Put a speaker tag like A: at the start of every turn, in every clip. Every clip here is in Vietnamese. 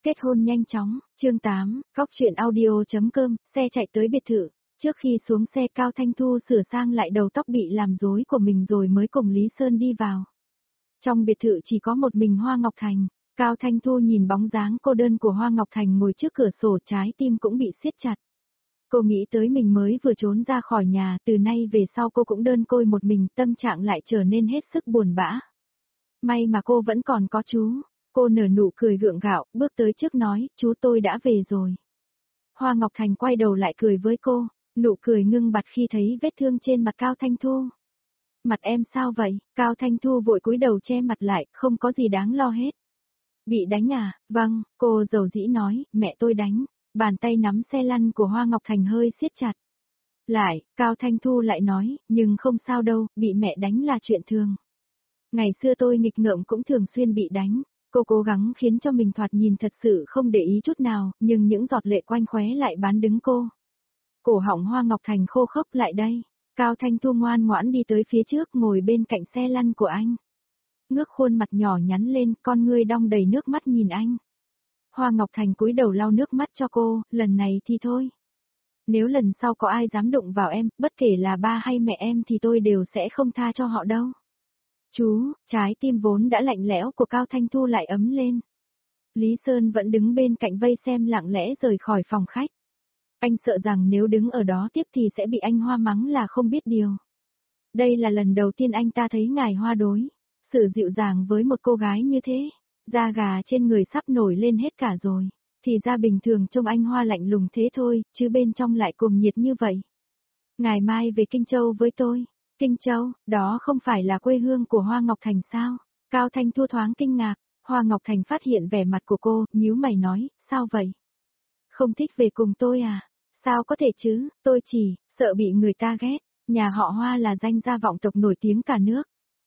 A: kết hôn nhanh chóng, chương 8, góc truyện audio.com, xe chạy tới biệt thự. Trước khi xuống xe Cao Thanh Thu sửa sang lại đầu tóc bị làm rối của mình rồi mới cùng Lý Sơn đi vào. Trong biệt thự chỉ có một mình Hoa Ngọc Thành, Cao Thanh Thu nhìn bóng dáng cô đơn của Hoa Ngọc Thành ngồi trước cửa sổ, trái tim cũng bị siết chặt. Cô nghĩ tới mình mới vừa trốn ra khỏi nhà, từ nay về sau cô cũng đơn côi một mình, tâm trạng lại trở nên hết sức buồn bã. May mà cô vẫn còn có chú. Cô nở nụ cười gượng gạo, bước tới trước nói, chú tôi đã về rồi. Hoa Ngọc Thành quay đầu lại cười với cô, nụ cười ngưng bặt khi thấy vết thương trên mặt Cao Thanh Thu. Mặt em sao vậy? Cao Thanh Thu vội cúi đầu che mặt lại, không có gì đáng lo hết. Bị đánh à? Vâng, cô dầu dĩ nói, mẹ tôi đánh. Bàn tay nắm xe lăn của Hoa Ngọc Thành hơi siết chặt. Lại, Cao Thanh Thu lại nói, nhưng không sao đâu, bị mẹ đánh là chuyện thường. Ngày xưa tôi nghịch ngợm cũng thường xuyên bị đánh. Cô cố gắng khiến cho mình thoạt nhìn thật sự không để ý chút nào, nhưng những giọt lệ quanh khóe lại bán đứng cô. Cổ họng Hoa Ngọc Thành khô khốc lại đây. Cao Thanh Thu ngoan ngoãn đi tới phía trước ngồi bên cạnh xe lăn của anh. Ngước khuôn mặt nhỏ nhắn lên, con ngươi đong đầy nước mắt nhìn anh. Hoa Ngọc Thành cúi đầu lau nước mắt cho cô, lần này thì thôi. Nếu lần sau có ai dám đụng vào em, bất kể là ba hay mẹ em thì tôi đều sẽ không tha cho họ đâu. Chú, trái tim vốn đã lạnh lẽo của Cao Thanh Thu lại ấm lên. Lý Sơn vẫn đứng bên cạnh vây xem lặng lẽ rời khỏi phòng khách. Anh sợ rằng nếu đứng ở đó tiếp thì sẽ bị anh Hoa mắng là không biết điều. Đây là lần đầu tiên anh ta thấy ngài Hoa đối xử dịu dàng với một cô gái như thế. Da gà trên người sắp nổi lên hết cả rồi. Thì ra bình thường trông anh Hoa lạnh lùng thế thôi, chứ bên trong lại cuồng nhiệt như vậy. Ngày mai về Kinh Châu với tôi. Kinh Châu, đó không phải là quê hương của Hoa Ngọc Thành sao? Cao Thanh Thu thoáng kinh ngạc, Hoa Ngọc Thành phát hiện vẻ mặt của cô, nhíu mày nói, sao vậy? Không thích về cùng tôi à? Sao có thể chứ, tôi chỉ, sợ bị người ta ghét, nhà họ Hoa là danh gia vọng tộc nổi tiếng cả nước.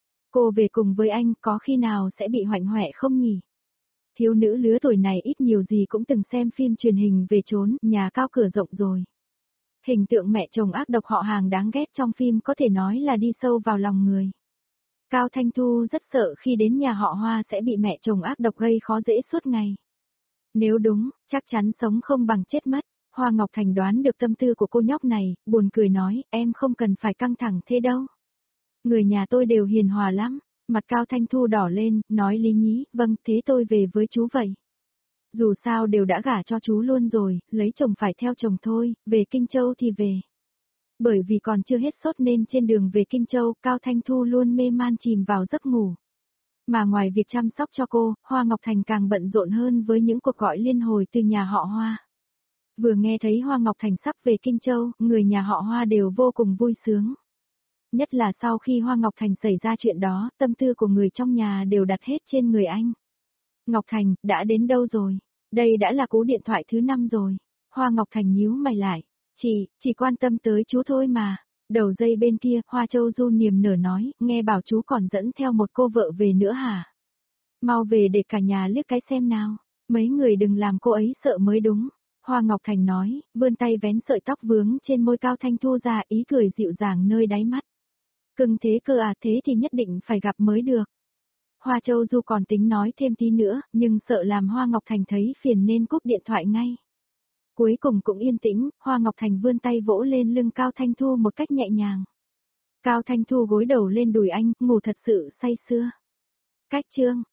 A: Cô về cùng với anh có khi nào sẽ bị hoạnh hoẹ không nhỉ? Thiếu nữ lứa tuổi này ít nhiều gì cũng từng xem phim truyền hình về trốn nhà cao cửa rộng rồi. Hình tượng mẹ chồng ác độc họ hàng đáng ghét trong phim có thể nói là đi sâu vào lòng người. Cao Thanh Thu rất sợ khi đến nhà họ Hoa sẽ bị mẹ chồng ác độc gây khó dễ suốt ngày. Nếu đúng, chắc chắn sống không bằng chết mất. Hoa Ngọc Thành đoán được tâm tư của cô nhóc này, buồn cười nói, em không cần phải căng thẳng thế đâu. Người nhà tôi đều hiền hòa lắm. Mặt Cao Thanh Thu đỏ lên, nói lý nhí, vâng, thế tôi về với chú vậy. Dù sao đều đã gả cho chú luôn rồi, lấy chồng phải theo chồng thôi, về Kinh Châu thì về. Bởi vì còn chưa hết sốt nên trên đường về Kinh Châu, Cao Thanh Thu luôn mê man chìm vào giấc ngủ. Mà ngoài việc chăm sóc cho cô, Hoa Ngọc Thành càng bận rộn hơn với những cuộc gọi liên hồi từ nhà họ Hoa. Vừa nghe thấy Hoa Ngọc Thành sắp về Kinh Châu, người nhà họ Hoa đều vô cùng vui sướng. Nhất là sau khi Hoa Ngọc Thành xảy ra chuyện đó, tâm tư của người trong nhà đều đặt hết trên người anh. Ngọc Thành, đã đến đâu rồi? Đây đã là cú điện thoại thứ 5 rồi. Hoa Ngọc Thành nhíu mày lại. Chỉ quan tâm tới chú thôi mà. Đầu dây bên kia, Hoa Châu Du niềm nở nói, nghe bảo chú còn dẫn theo một cô vợ về nữa hả? Mau về để cả nhà liếc cái xem nào. Mấy người đừng làm cô ấy sợ mới đúng. Hoa Ngọc Thành nói, vươn tay vén sợi tóc vướng trên môi Cao Thanh Thu ra, ý cười dịu dàng nơi đáy mắt. Cưng thế cơ à, thế thì nhất định phải gặp mới được. Hoa Châu Du còn tính nói thêm tí nữa, nhưng sợ làm Hoa Ngọc Thành thấy phiền nên cúp điện thoại ngay. Cuối cùng cũng yên tĩnh, Hoa Ngọc Thành vươn tay vỗ lên lưng Cao Thanh Thu một cách nhẹ nhàng. Cao Thanh Thu gối đầu lên đùi anh, ngủ thật sự say sưa. Cách chương.